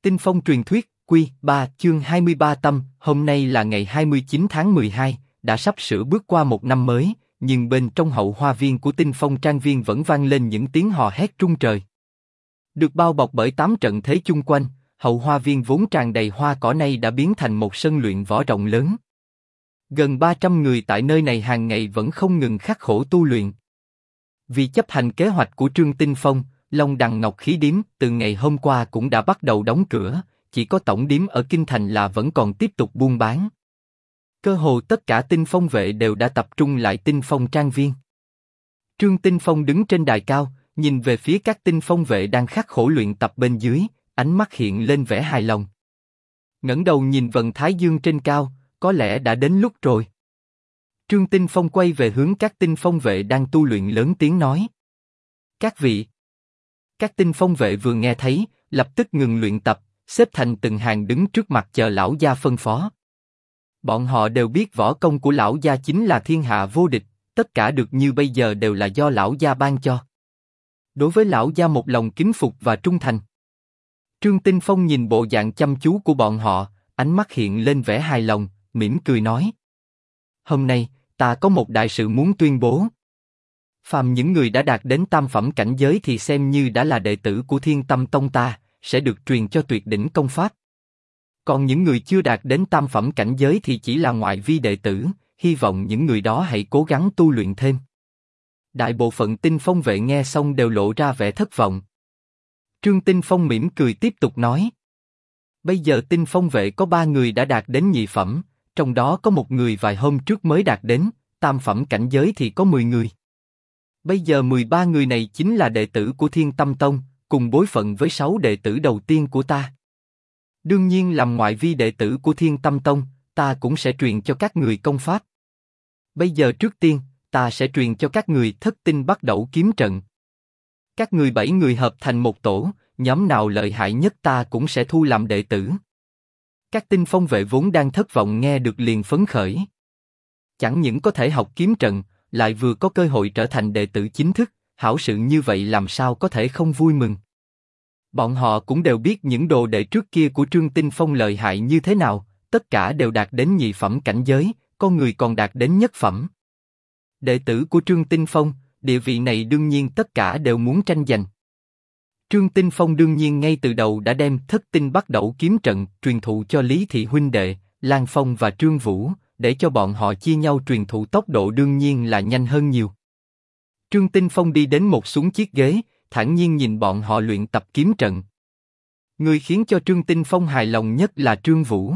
Tinh phong truyền thuyết, Quy 3 chương 23 tâm, hôm nay là ngày 29 tháng 12, đã sắp sửa bước qua một năm mới, nhưng bên trong hậu hoa viên của Tinh Phong Trang Viên vẫn vang lên những tiếng hò hét rung trời. Được bao bọc bởi 8 trận thế chung quanh, hậu hoa viên vốn tràn đầy hoa cỏ này đã biến thành một sân luyện võ rộng lớn. Gần 300 người tại nơi này hàng ngày vẫn không ngừng khắc khổ tu luyện. Vì chấp hành kế hoạch của Trương Tinh Phong, Long Đằng Ngọc Khí Điếm từ ngày hôm qua cũng đã bắt đầu đóng cửa, chỉ có tổng điếm ở Kinh Thành là vẫn còn tiếp tục buôn bán. Cơ hồ tất cả Tinh Phong vệ đều đã tập trung lại Tinh Phong Trang Viên. Trương Tinh Phong đứng trên đài cao, nhìn về phía các Tinh Phong vệ đang khắc khổ luyện tập bên dưới, ánh mắt hiện lên vẻ hài lòng. Ngẩng đầu nhìn vầng thái dương trên cao, có lẽ đã đến lúc rồi. Trương Tinh Phong quay về hướng các Tinh Phong vệ đang tu luyện lớn tiếng nói: Các vị. Các Tinh Phong vệ vừa nghe thấy, lập tức ngừng luyện tập, xếp thành từng hàng đứng trước mặt chờ lão gia phân phó. Bọn họ đều biết võ công của lão gia chính là thiên hạ vô địch, tất cả được như bây giờ đều là do lão gia ban cho. Đối với lão gia một lòng kính phục và trung thành. Trương Tinh Phong nhìn bộ dạng chăm chú của bọn họ, ánh mắt hiện lên vẻ hài lòng, mỉm cười nói: Hôm nay, ta có một đại sự muốn tuyên bố. Phàm những người đã đạt đến tam phẩm cảnh giới thì xem như đã là đệ tử của Thiên Tâm Tông ta, sẽ được truyền cho tuyệt đỉnh công pháp. Còn những người chưa đạt đến tam phẩm cảnh giới thì chỉ là ngoại vi đệ tử, hy vọng những người đó hãy cố gắng tu luyện thêm. Đại bộ phận Tinh Phong vệ nghe xong đều lộ ra vẻ thất vọng. Trương Tinh Phong mỉm cười tiếp tục nói: Bây giờ Tinh Phong vệ có 3 người đã đạt đến nhị phẩm, trong đó có một người vài hôm trước mới đạt đến tam phẩm cảnh giới thì có 10 người. Bây giờ 13 người này chính là đệ tử của Thiên Tâm Tông, cùng bối phận với 6 đệ tử đầu tiên của ta. Đương nhiên làm ngoại vi đệ tử của Thiên Tâm Tông, ta cũng sẽ truyền cho các người công pháp. Bây giờ trước tiên, ta sẽ truyền cho các người Thất Tinh Bắt Đẩu kiếm trận. Các người 7 người hợp thành một tổ, nhóm nào lợi hại nhất ta cũng sẽ thu làm đệ tử. Các Tinh Phong vệ vốn đang thất vọng nghe được liền phấn khởi. Chẳng những có thể học kiếm trận, lại vừa có cơ hội trở thành đệ tử chính thức, hảo sự như vậy làm sao có thể không vui mừng. Bọn họ cũng đều biết những đồ đệ trước kia của Trương Tinh Phong lợi hại như thế nào, tất cả đều đạt đến nhị phẩm cảnh giới, có người còn đạt đến nhất phẩm. Đệ tử của Trương Tinh Phong, địa vị này đương nhiên tất cả đều muốn tranh giành. Trương Tinh Phong đương nhiên ngay từ đầu đã đem Thất Tinh Bắt Đẩu kiếm trận truyền thụ cho Lý Thị huynh đệ, Lan Phong và Trương Vũ, để cho bọn họ chia nhau truyền thụ, tốc độ đương nhiên là nhanh hơn nhiều. Trương Tinh Phong đi đến một xuống chiếc ghế, thản nhiên nhìn bọn họ luyện tập kiếm trận. Người khiến cho Trương Tinh Phong hài lòng nhất là Trương Vũ.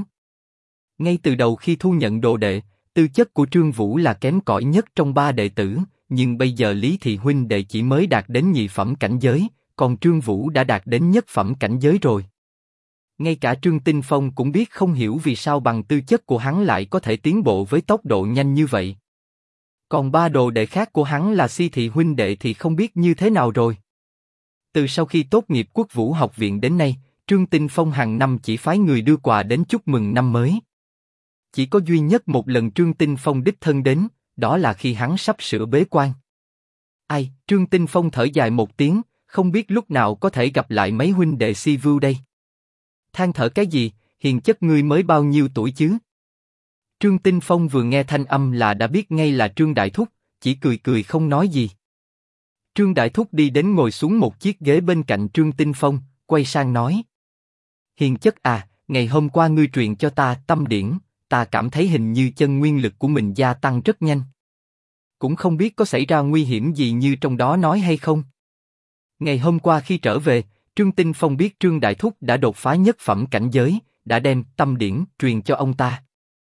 Ngay từ đầu khi thu nhận đồ đệ, tư chất của Trương Vũ là kém cỏi nhất trong 3 đệ tử, nhưng bây giờ Lý Thị huynh đệ chỉ mới đạt đến nhị phẩm cảnh giới, còn Trương Vũ đã đạt đến nhất phẩm cảnh giới rồi. Ngay cả Trương Tinh Phong cũng biết không hiểu vì sao bằng tư chất của hắn lại có thể tiến bộ với tốc độ nhanh như vậy. Còn 3 đồ đệ khác của hắn là Si Thị huynh đệ thì không biết như thế nào rồi. Từ sau khi tốt nghiệp Quốc Vũ học viện đến nay, Trương Tinh Phong hàng năm chỉ phái người đưa quà đến chúc mừng năm mới. Chỉ có duy nhất một lần Trương Tinh Phong đích thân đến, đó là khi hắn sắp sửa bế quan. Ai, Trương Tinh Phong thở dài một tiếng, không biết lúc nào có thể gặp lại mấy huynh đệ Si Vưu đây. Than thở cái gì, hiền chất ngươi mới bao nhiêu tuổi chứ? Trương Tinh Phong vừa nghe thanh âm là đã biết ngay là Trương Đại Thúc, chỉ cười cười không nói gì. Trương Đại Thúc đi đến ngồi xuống một chiếc ghế bên cạnh Trương Tinh Phong, quay sang nói: Hiền chất à, ngày hôm qua ngươi truyền cho ta tâm điển, ta cảm thấy hình như chân nguyên lực của mình gia tăng rất nhanh. Cũng không biết có xảy ra nguy hiểm gì như trong đó nói hay không. Ngày hôm qua khi trở về, Trương Tinh Phong biết Trương Đại Thúc đã đột phá nhất phẩm cảnh giới, đã đem tâm điển truyền cho ông ta.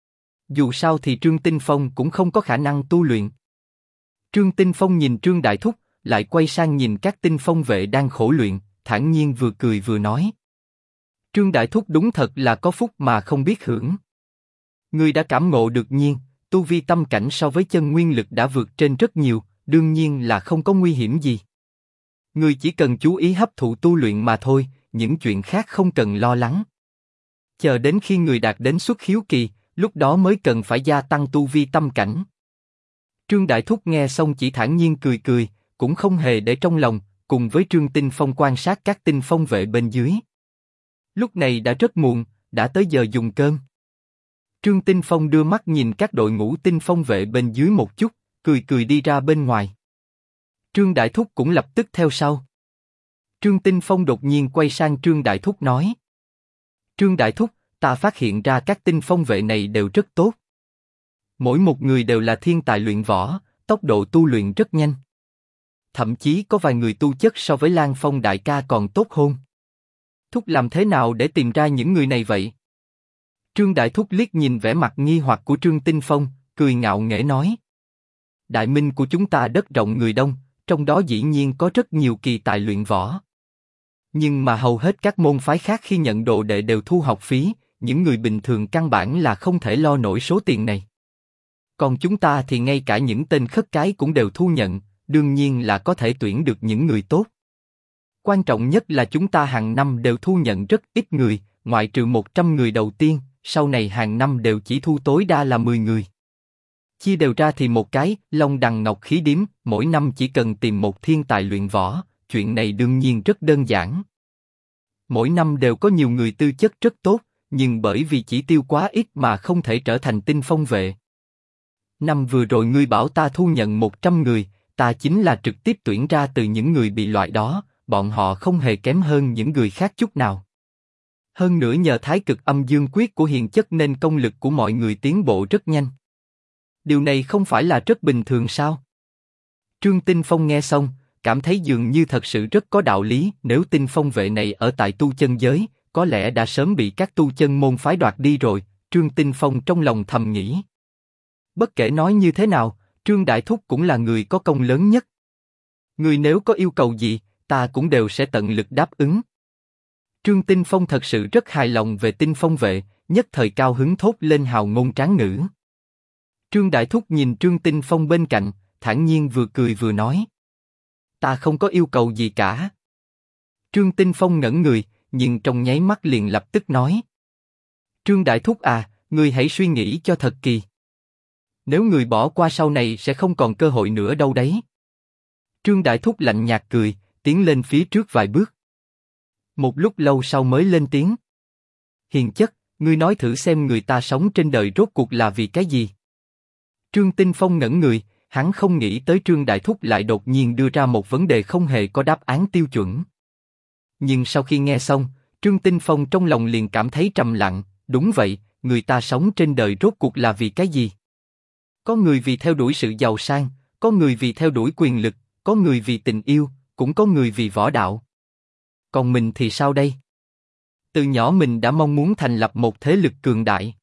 Dù sao thì Trương Tinh Phong cũng không có khả năng tu luyện. Trương Tinh Phong nhìn Trương Đại Thúc, lại quay sang nhìn các Tinh Phong vệ đang khổ luyện, thản nhiên vừa cười vừa nói: Trương Đại Thúc đúng thật là có phúc mà không biết hưởng. Ngươi đã cảm ngộ được nhiên, tu vi tâm cảnh so với chân nguyên lực đã vượt trên rất nhiều, đương nhiên là không có nguy hiểm gì. Ngươi chỉ cần chú ý hấp thụ tu luyện mà thôi, những chuyện khác không cần lo lắng. Chờ đến khi người đạt đến xuất khiếu kỳ, lúc đó mới cần phải gia tăng tu vi tâm cảnh. Trương Đại Thúc nghe xong chỉ thản nhiên cười cười, cũng không hề để trong lòng, cùng với Trương Tinh Phong quan sát các Tinh Phong vệ bên dưới. Lúc này đã rất muộn, đã tới giờ dùng cơm. Trương Tinh Phong đưa mắt nhìn các đội ngũ tinh phong vệ bên dưới một chút, cười cười đi ra bên ngoài. Trương Đại Thúc cũng lập tức theo sau. Trương Tinh Phong đột nhiên quay sang Trương Đại Thúc nói: Trương Đại Thúc, ta phát hiện ra các tinh phong vệ này đều rất tốt. Mỗi một người đều là thiên tài luyện võ, tốc độ tu luyện rất nhanh. Thậm chí có vài người tu chất so với Lan Phong đại ca còn tốt hơn. Thúc làm thế nào để tìm ra những người này vậy? Trương Đại Thúc liếc nhìn vẻ mặt nghi hoặc của Trương Tinh Phong, cười ngạo nghễ nói: Đại minh của chúng ta đất rộng người đông, trong đó dĩ nhiên có rất nhiều kỳ tài luyện võ. Nhưng mà hầu hết các môn phái khác khi nhận đồ đệ đều thu học phí, những người bình thường căn bản là không thể lo nổi số tiền này. Còn chúng ta thì ngay cả những tên khất cái cũng đều thu nhận, đương nhiên là có thể tuyển được những người tốt. Quan trọng nhất là chúng ta hàng năm đều thu nhận rất ít người, ngoại trừ 100 người đầu tiên, sau này hàng năm đều chỉ thu tối đa là 10 người. Chia đều ra thì một cái Long Đằng Ngọc Khí Điếm, mỗi năm chỉ cần tìm một thiên tài luyện võ, chuyện này đương nhiên rất đơn giản. Mỗi năm đều có nhiều người tư chất rất tốt, nhưng bởi vì chỉ tiêu quá ít mà không thể trở thành tinh phong vệ. Năm vừa rồi ngươi bảo ta thu nhận 100 người, ta chính là trực tiếp tuyển ra từ những người bị loại đó, bọn họ không hề kém hơn những người khác chút nào. Hơn nữa nhờ Thái Cực Âm Dương Quyết của hiền chất nên công lực của mọi người tiến bộ rất nhanh. Điều này không phải là rất bình thường sao? Trương Tinh Phong nghe xong, cảm thấy dường như thật sự rất có đạo lý. Nếu tinh phong vệ này ở tại tu chân giới, có lẽ đã sớm bị các tu chân môn phái đoạt đi rồi. Trương Tinh Phong trong lòng thầm nghĩ. Bất kể nói như thế nào, Trương Đại Thúc cũng là người có công lớn nhất. Người nếu có yêu cầu gì, ta cũng đều sẽ tận lực đáp ứng. Trương Tinh Phong thật sự rất hài lòng về tinh phong vệ, nhất thời cao hứng thốt lên hào ngôn tráng ngữ. Trương Đại Thúc nhìn Trương Tinh Phong bên cạnh, thản nhiên vừa cười vừa nói: Ta không có yêu cầu gì cả. Trương Tinh Phong ngẩn người, nhưng trong nháy mắt liền lập tức nói: Trương Đại Thúc à, ngươi hãy suy nghĩ cho thật kỳ. Nếu người bỏ qua sau này sẽ không còn cơ hội nữa đâu đấy. Trương Đại Thúc lạnh nhạt cười, tiến lên phía trước vài bước. Một lúc lâu sau mới lên tiếng: Hiền chất, ngươi nói thử xem người ta sống trên đời rốt cuộc là vì cái gì? Trương Tinh Phong ngẩn người, hắn không nghĩ tới Trương Đại Thúc lại đột nhiên đưa ra một vấn đề không hề có đáp án tiêu chuẩn. Nhưng sau khi nghe xong, Trương Tinh Phong trong lòng liền cảm thấy trầm lặng. Đúng vậy, người ta sống trên đời rốt cuộc là vì cái gì? Có người vì theo đuổi sự giàu sang, có người vì theo đuổi quyền lực, có người vì tình yêu, cũng có người vì võ đạo. Còn mình thì sao đây? Từ nhỏ mình đã mong muốn thành lập một thế lực cường đại.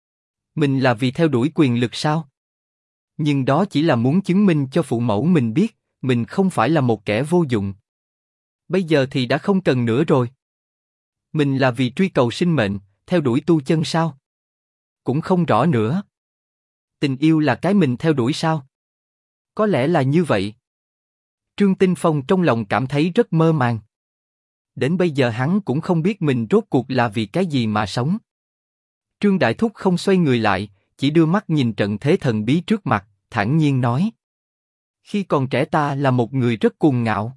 Mình là vì theo đuổi quyền lực sao? Nhưng đó chỉ là muốn chứng minh cho phụ mẫu mình biết, mình không phải là một kẻ vô dụng. Bây giờ thì đã không cần nữa rồi. Mình là vì truy cầu sinh mệnh, theo đuổi tu chân sao? Cũng không rõ nữa. Tình yêu là cái mình theo đuổi sao? Có lẽ là như vậy. Trương Tinh Phong trong lòng cảm thấy rất mơ màng. Đến bây giờ hắn cũng không biết mình rốt cuộc là vì cái gì mà sống. Trương Đại Thúc không xoay người lại, chỉ đưa mắt nhìn trận thế thần bí trước mặt, thản nhiên nói: Khi còn trẻ ta là một người rất cuồng ngạo.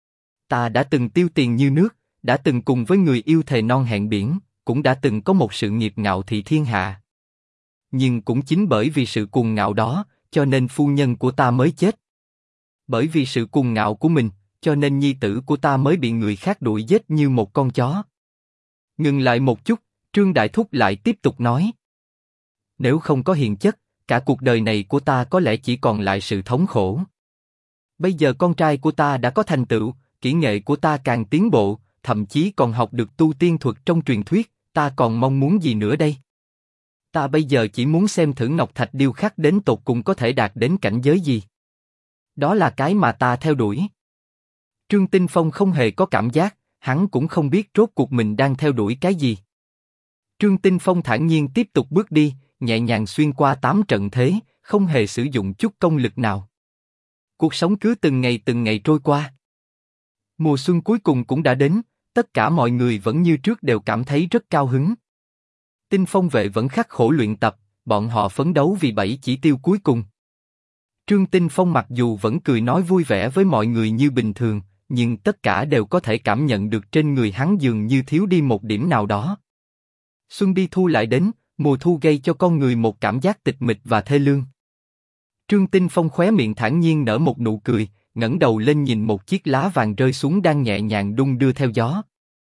Ta đã từng tiêu tiền như nước, đã từng cùng với người yêu thề non hẹn biển, cũng đã từng có một sự nghiệp ngạo thị thiên hạ. Nhưng cũng chính bởi vì sự cuồng ngạo đó, cho nên phu nhân của ta mới chết. Bởi vì sự cuồng ngạo của mình, cho nên nhi tử của ta mới bị người khác đuổi giết như một con chó. Ngừng lại một chút, Trương Đại Thúc lại tiếp tục nói: Nếu không có hiền chất, cả cuộc đời này của ta có lẽ chỉ còn lại sự thống khổ. Bây giờ con trai của ta đã có thành tựu, kỹ nghệ của ta càng tiến bộ, thậm chí còn học được tu tiên thuật trong truyền thuyết, ta còn mong muốn gì nữa đây? Ta bây giờ chỉ muốn xem thử ngọc thạch điêu khắc đến tột cùng có thể đạt đến cảnh giới gì. Đó là cái mà ta theo đuổi. Trương Tinh Phong không hề có cảm giác, hắn cũng không biết rốt cuộc mình đang theo đuổi cái gì. Trương Tinh Phong thản nhiên tiếp tục bước đi, nhẹ nhàng xuyên qua 8 trận thế, không hề sử dụng chút công lực nào. Cuộc sống cứ từng ngày trôi qua. Mùa xuân cuối cùng cũng đã đến, tất cả mọi người vẫn như trước đều cảm thấy rất cao hứng. Tinh phong vệ vẫn khắc khổ luyện tập, bọn họ phấn đấu vì 7 chỉ tiêu cuối cùng. Trương Tinh Phong mặc dù vẫn cười nói vui vẻ với mọi người như bình thường, nhưng tất cả đều có thể cảm nhận được trên người hắn dường như thiếu đi một điểm nào đó. Xuân đi thu lại đến, mùa thu gây cho con người một cảm giác tịch mịch và thê lương. Trương Tinh Phong khóe miệng thản nhiên nở một nụ cười, ngẩng đầu lên nhìn một chiếc lá vàng rơi xuống đang nhẹ nhàng đung đưa theo gió.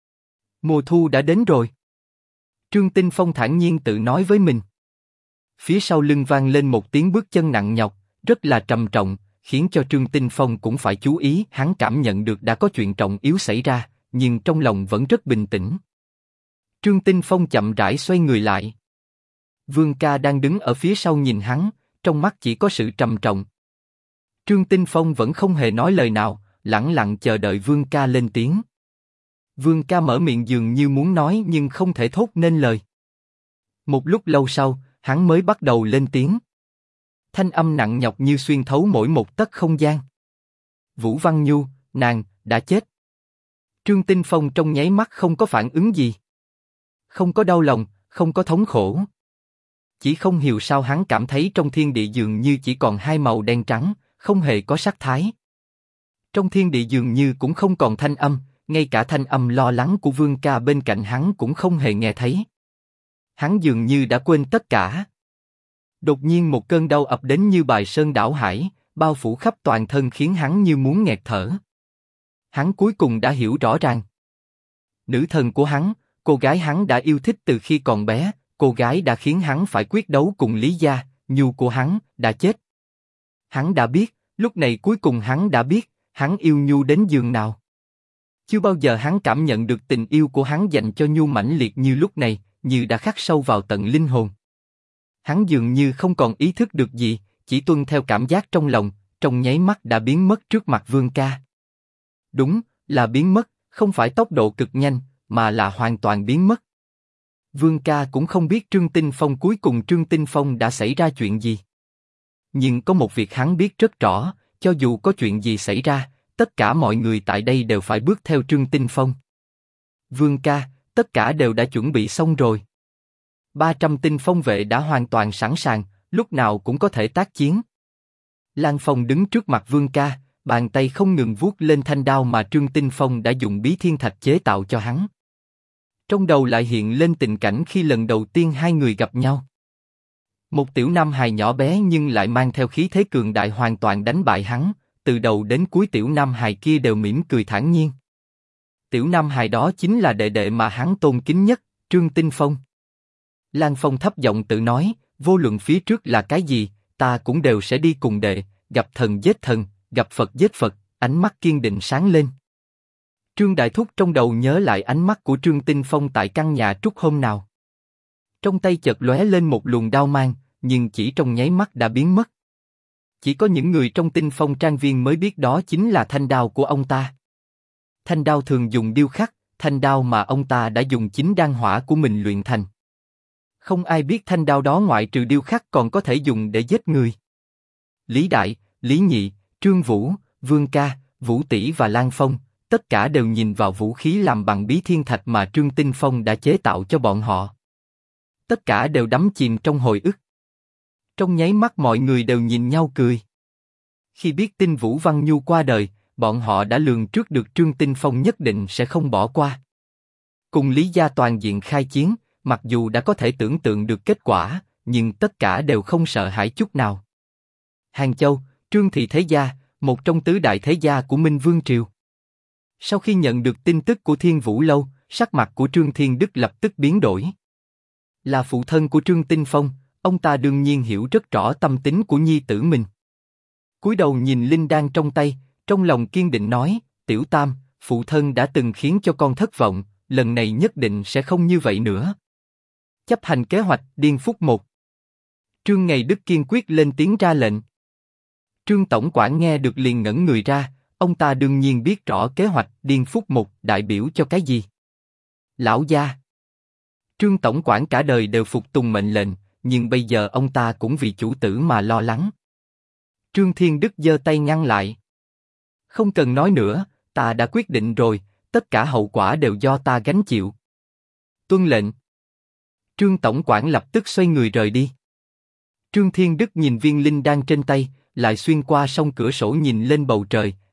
Mùa thu đã đến rồi. Trương Tinh Phong thản nhiên tự nói với mình. Phía sau lưng vang lên một tiếng bước chân nặng nhọc, rất là trầm trọng, khiến cho Trương Tinh Phong cũng phải chú ý. Hắn cảm nhận được đã có chuyện trọng yếu xảy ra, nhưng trong lòng vẫn rất bình tĩnh. Trương Tinh Phong chậm rãi xoay người lại. Vương Ca đang đứng ở phía sau nhìn hắn, trong mắt chỉ có sự trầm trọng. Trương Tinh Phong vẫn không hề nói lời nào, lẳng lặng chờ đợi Vương Ca lên tiếng. Vương Ca mở miệng dường như muốn nói nhưng không thể thốt nên lời. Một lúc lâu sau, hắn mới bắt đầu lên tiếng. Thanh âm nặng nhọc như xuyên thấu mỗi một tấc không gian. Vũ Văn Nhu, nàng đã chết. Trương Tinh Phong trong nháy mắt không có phản ứng gì. Không có đau lòng, không có thống khổ. Chỉ không hiểu sao hắn cảm thấy trong thiên địa dường như chỉ còn hai màu đen trắng, không hề có sắc thái. Trong thiên địa dường như cũng không còn thanh âm, ngay cả thanh âm lo lắng của Vương Ca bên cạnh hắn cũng không hề nghe thấy. Hắn dường như đã quên tất cả. Đột nhiên một cơn đau ập đến như bài sơn đảo hải, bao phủ khắp toàn thân khiến hắn như muốn nghẹt thở. Hắn cuối cùng đã hiểu rõ ràng. Nữ thần của hắn, cô gái hắn đã yêu thích từ khi còn bé, cô gái đã khiến hắn phải quyết đấu cùng Lý Gia, Nhu của hắn, đã chết. Hắn đã biết, lúc này cuối cùng hắn đã biết, hắn yêu Nhu đến giường nào. Chưa bao giờ hắn cảm nhận được tình yêu của hắn dành cho Nhu mãnh liệt như lúc này, như đã khắc sâu vào tận linh hồn. Hắn dường như không còn ý thức được gì, chỉ tuân theo cảm giác trong lòng, trong nháy mắt đã biến mất trước mặt Vương Ca. Đúng, là biến mất, không phải tốc độ cực nhanh, mà là hoàn toàn biến mất. Vương Ca cũng không biết Trương Tinh Phong cuối cùng Trương Tinh Phong đã xảy ra chuyện gì. Nhưng có một việc hắn biết rất rõ, cho dù có chuyện gì xảy ra, tất cả mọi người tại đây đều phải bước theo Trương Tinh Phong. Vương Ca, tất cả đều đã chuẩn bị xong rồi. 300 tinh phong vệ đã hoàn toàn sẵn sàng, lúc nào cũng có thể tác chiến. Lan Phong đứng trước mặt Vương Ca, bàn tay không ngừng vuốt lên thanh đao mà Trương Tinh Phong đã dùng bí thiên thạch chế tạo cho hắn. Trong đầu lại hiện lên tình cảnh khi lần đầu tiên hai người gặp nhau. Một tiểu nam hài nhỏ bé nhưng lại mang theo khí thế cường đại hoàn toàn đánh bại hắn, từ đầu đến cuối tiểu nam hài kia đều mỉm cười thản nhiên. Tiểu nam hài đó chính là đệ đệ mà hắn tôn kính nhất, Trương Tinh Phong. Lan Phong thấp giọng tự nói, vô luận phía trước là cái gì, ta cũng đều sẽ đi cùng đệ, gặp thần giết thần, gặp Phật giết Phật, ánh mắt kiên định sáng lên. Trương Đại Thúc trong đầu nhớ lại ánh mắt của Trương Tinh Phong tại căn nhà trúc hôm nào. Trong tay chợt lóe lên một luồng đao mang, nhưng chỉ trong nháy mắt đã biến mất. Chỉ có những người trong Tinh Phong trang viên mới biết đó chính là thanh đao của ông ta. Thanh đao thường dùng điêu khắc, thanh đao mà ông ta đã dùng chính đan hỏa của mình luyện thành. Không ai biết thanh đao đó ngoại trừ điêu khắc còn có thể dùng để giết người. Lý Đại, Lý Nhị, Trương Vũ, Vương Ca, Vũ Tỷ và Lan Phong, tất cả đều nhìn vào vũ khí làm bằng bí thiên thạch mà Trương Tinh Phong đã chế tạo cho bọn họ. Tất cả đều đắm chìm trong hồi ức. Trong nháy mắt mọi người đều nhìn nhau cười. Khi biết tin Vũ Văn Nhu qua đời, bọn họ đã lường trước được Trương Tinh Phong nhất định sẽ không bỏ qua. Cùng Lý Gia toàn diện khai chiến, mặc dù đã có thể tưởng tượng được kết quả, nhưng tất cả đều không sợ hãi chút nào. Hàng Châu, Trương Thị Thế Gia, một trong tứ đại thế gia của Minh Vương Triều. Sau khi nhận được tin tức của Thiên Vũ Lâu, sắc mặt của Trương Thiên Đức lập tức biến đổi. Là phụ thân của Trương Tinh Phong, ông ta đương nhiên hiểu rất rõ tâm tính của nhi tử mình. Cúi đầu nhìn linh đan trong tay, trong lòng kiên định nói, Tiểu Tam, phụ thân đã từng khiến cho con thất vọng, lần này nhất định sẽ không như vậy nữa. Chấp hành kế hoạch Điên Phúc 1. Trương Ngày Đức kiên quyết lên tiếng ra lệnh. Trương Tổng quản nghe được liền ngẩn người ra, ông ta đương nhiên biết rõ kế hoạch Điên Phúc 1 đại biểu cho cái gì. Lão gia. Trương Tổng quản cả đời đều phục tùng mệnh lệnh, nhưng bây giờ ông ta cũng vì chủ tử mà lo lắng. Trương Thiên Đức giơ tay ngăn lại. Không cần nói nữa, ta đã quyết định rồi, tất cả hậu quả đều do ta gánh chịu. Tuân lệnh. Trương Tổng quản lập tức xoay người rời đi. Trương Thiên Đức nhìn viên linh đan trên tay, lại xuyên qua song cửa sổ nhìn lên bầu trời,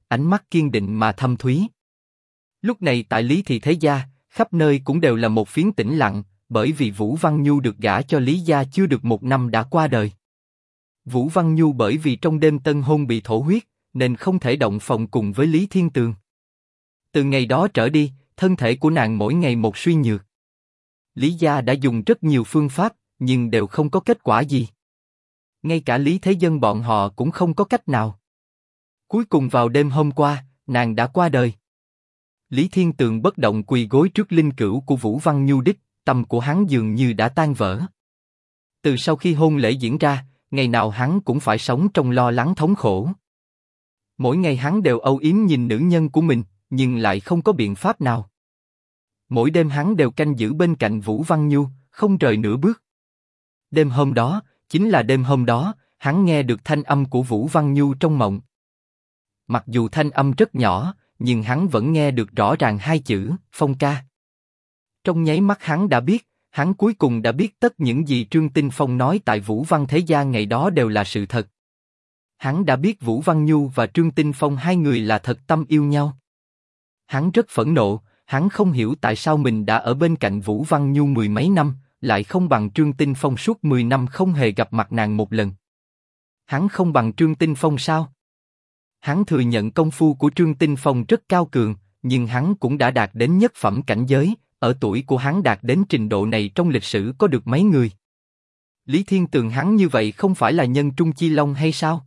ánh mắt kiên định mà thâm thúy. Lúc này tại Lý Thị thế gia, khắp nơi cũng đều là một phiến tĩnh lặng, bởi vì Vũ Văn Nhu được gả cho Lý gia chưa được 1 năm đã qua đời. Vũ Văn Nhu bởi vì trong đêm tân hôn bị thổ huyết, nên không thể động phòng cùng với Lý Thiên Tường. Từ ngày đó trở đi, thân thể của nàng mỗi ngày một suy nhược. Lý gia đã dùng rất nhiều phương pháp, nhưng đều không có kết quả gì. Ngay cả Lý Thế Dân bọn họ cũng không có cách nào. Cuối cùng vào đêm hôm qua, nàng đã qua đời. Lý Thiên Tường bất động quỳ gối trước linh cữu của Vũ Văn Nhu đích, tâm của hắn dường như đã tan vỡ. Từ sau khi hôn lễ diễn ra, ngày nào hắn cũng phải sống trong lo lắng thống khổ. Mỗi ngày hắn đều âu yếm nhìn nữ nhân của mình, nhưng lại không có biện pháp nào. Mỗi đêm hắn đều canh giữ bên cạnh Vũ Văn Nhu, không rời nửa bước. Đêm hôm đó, chính là đêm hôm đó, hắn nghe được thanh âm của Vũ Văn Nhu trong mộng. Mặc dù thanh âm rất nhỏ, nhưng hắn vẫn nghe được rõ ràng hai chữ, Phong ca. Trong nháy mắt hắn đã biết, hắn cuối cùng đã biết tất những gì Trương Tinh Phong nói tại Vũ Văn Thế Gia ngày đó đều là sự thật. Hắn đã biết Vũ Văn Nhu và Trương Tinh Phong hai người là thật tâm yêu nhau. Hắn rất phẫn nộ, hắn không hiểu tại sao mình đã ở bên cạnh Vũ Văn Nhu 10 mấy năm, lại không bằng Trương Tinh Phong suốt 10 năm không hề gặp mặt nàng một lần. Hắn không bằng Trương Tinh Phong sao? Hắn thừa nhận công phu của Trương Tinh Phong rất cao cường, nhưng hắn cũng đã đạt đến nhất phẩm cảnh giới, ở tuổi của hắn đạt đến trình độ này trong lịch sử có được mấy người. Lý Thiên Tường hắn như vậy không phải là nhân trung chi long hay sao?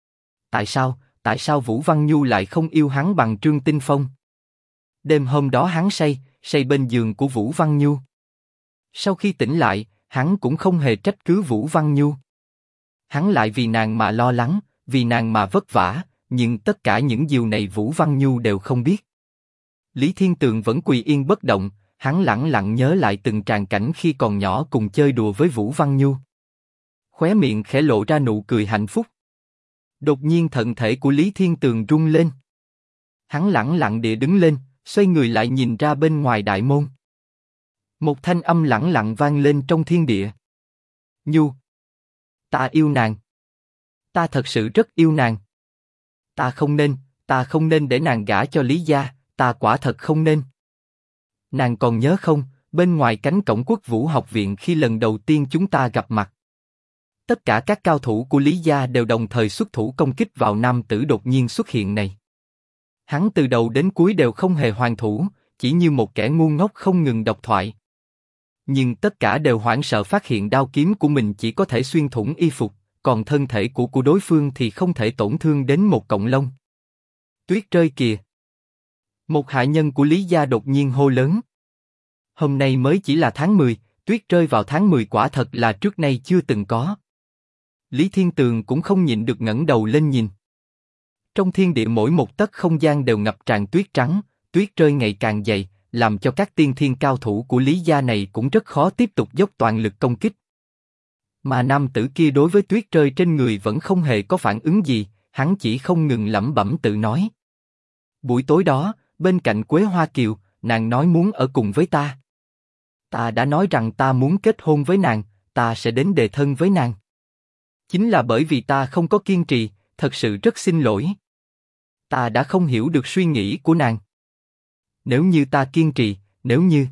Tại sao Vũ Văn Nhu lại không yêu hắn bằng Trương Tinh Phong? Đêm hôm đó hắn say bên giường của Vũ Văn Nhu. Sau khi tỉnh lại, hắn cũng không hề trách cứ Vũ Văn Nhu. Hắn lại vì nàng mà lo lắng, vì nàng mà vất vả, nhưng tất cả những điều này Vũ Văn Nhu đều không biết. Lý Thiên Tường vẫn quỳ yên bất động, hắn lẳng lặng nhớ lại từng tràng cảnh khi còn nhỏ cùng chơi đùa với Vũ Văn Nhu. Khóe miệng khẽ lộ ra nụ cười hạnh phúc. Đột nhiên thận thể của Lý Thiên Tường rung lên. Hắn lẳng lặng địa đứng lên, xoay người lại nhìn ra bên ngoài đại môn. Một thanh âm lẳng lặng vang lên trong thiên địa. Nhu, ta yêu nàng. Ta thật sự rất yêu nàng. Ta không nên để nàng gả cho Lý gia, ta quả thật không nên. Nàng còn nhớ không, bên ngoài cánh cổng Quốc Vũ học viện khi lần đầu tiên chúng ta gặp mặt. Tất cả các cao thủ của Lý gia đều đồng thời xuất thủ công kích vào nam tử đột nhiên xuất hiện này. Hắn từ đầu đến cuối đều không hề hoàn thủ, chỉ như một kẻ ngu ngốc không ngừng độc thoại. Nhưng tất cả đều hoảng sợ phát hiện đao kiếm của mình chỉ có thể xuyên thủng y phục, còn thân thể của đối phương thì không thể tổn thương đến một cọng lông. Tuyết rơi kìa! Một hạ nhân của Lý gia đột nhiên hô lớn. Hôm nay mới chỉ là tháng 10, tuyết rơi vào tháng 10 quả thật là trước nay chưa từng có. Lý Thiên Tường cũng không nhịn được ngẩng đầu lên nhìn. Trong thiên địa mỗi một tấc không gian đều ngập tràn tuyết trắng, tuyết rơi ngày càng dày, làm cho các tiên thiên cao thủ của Lý gia này cũng rất khó tiếp tục dốc toàn lực công kích. Mà nam tử kia đối với tuyết rơi trên người vẫn không hề có phản ứng gì, hắn chỉ không ngừng lẩm bẩm tự nói. Buổi tối đó, bên cạnh Quế Hoa Kiều, nàng nói muốn ở cùng với ta. Ta đã nói rằng ta muốn kết hôn với nàng, ta sẽ đến đề thân với nàng. Chính là bởi vì ta không có kiên trì, thật sự rất xin lỗi. Ta đã không hiểu được suy nghĩ của nàng. Nếu như ta kiên trì, nếu như...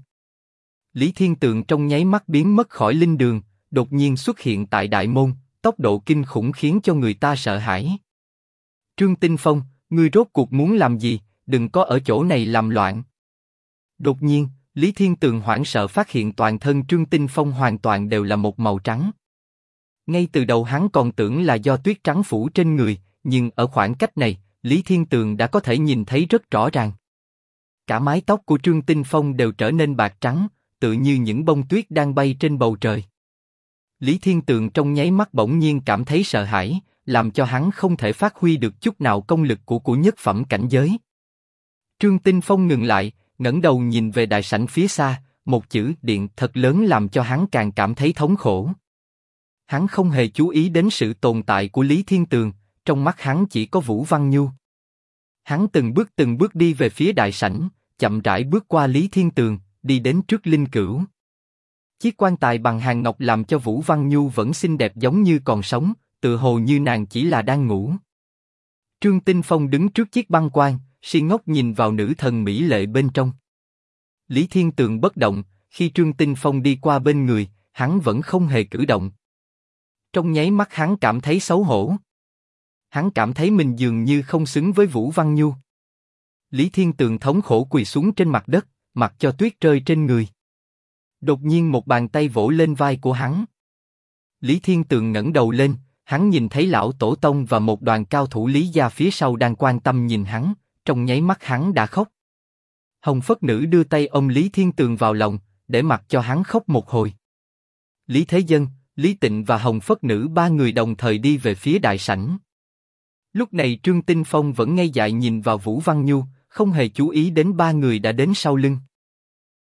Lý Thiên Tường trong nháy mắt biến mất khỏi linh đường, đột nhiên xuất hiện tại đại môn, tốc độ kinh khủng khiến cho người ta sợ hãi. Trương Tinh Phong, ngươi rốt cuộc muốn làm gì, đừng có ở chỗ này làm loạn. Đột nhiên, Lý Thiên Tường hoảng sợ phát hiện toàn thân Trương Tinh Phong hoàn toàn đều là một màu trắng. Ngay từ đầu hắn còn tưởng là do tuyết trắng phủ trên người, nhưng ở khoảng cách này, Lý Thiên Tường đã có thể nhìn thấy rất rõ ràng. Cả mái tóc của Trương Tinh Phong đều trở nên bạc trắng, tựa như những bông tuyết đang bay trên bầu trời. Lý Thiên Tường trong nháy mắt bỗng nhiên cảm thấy sợ hãi, làm cho hắn không thể phát huy được chút nào công lực của nhất phẩm cảnh giới. Trương Tinh Phong ngừng lại, ngẩng đầu nhìn về đại sảnh phía xa, một chữ điện thật lớn làm cho hắn càng cảm thấy thống khổ. Hắn không hề chú ý đến sự tồn tại của Lý Thiên Tường, trong mắt hắn chỉ có Vũ Văn Nhu. Hắn từng bước đi về phía đại sảnh, chậm rãi bước qua Lý Thiên Tường, đi đến trước linh cữu. Chiếc quan tài bằng hàng ngọc làm cho Vũ Văn Nhu vẫn xinh đẹp giống như còn sống, tựa hồ như nàng chỉ là đang ngủ. Trương Tinh Phong đứng trước chiếc băng quan, si ngốc nhìn vào nữ thần mỹ lệ bên trong. Lý Thiên Tường bất động, khi Trương Tinh Phong đi qua bên người, hắn vẫn không hề cử động. Trong nháy mắt hắn cảm thấy xấu hổ. Hắn cảm thấy mình dường như không xứng với Vũ Văn Nhu. Lý Thiên Tường thống khổ quỳ xuống trên mặt đất, mặc cho tuyết rơi trên người. Đột nhiên một bàn tay vỗ lên vai của hắn. Lý Thiên Tường ngẩng đầu lên, hắn nhìn thấy lão tổ tông và một đoàn cao thủ Lý gia phía sau đang quan tâm nhìn hắn, trong nháy mắt hắn đã khóc. Hồng Phất Nữ đưa tay ôm Lý Thiên Tường vào lòng, để mặc cho hắn khóc một hồi. Lý Thế Dân, Lý Tịnh và Hồng Phất Nữ ba người đồng thời đi về phía đại sảnh. Lúc này Trương Tinh Phong vẫn ngây dại nhìn vào Vũ Văn Nhu, không hề chú ý đến ba người đã đến sau lưng.